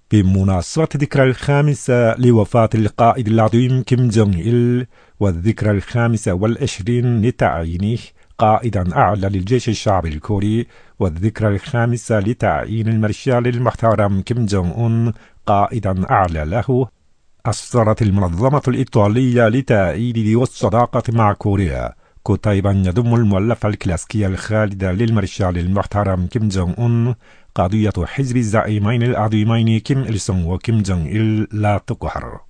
بمناسبة الذكرى الخامسة لوفاة القائد العظيم كيم جونغ إل، والذكرى الخامسة والعشرين لتعيينه قائدا أعلى للجيش الشعبي الكوري، والذكرى الخامسة لتعيين المارشال المحترم كيم جونغ أون قائدا أعلى له، أصدرت المنظمة الإيطالية للتأييد والصداقة مع كوريا كتيبا يضم المؤلفة الكلاسيكية الخالدة للمارشال المحترم كيم جونغ أون: قضية حزب الزعيمين العظيمين كيم إل سونغ وكيم جونغ إل لا تقهر.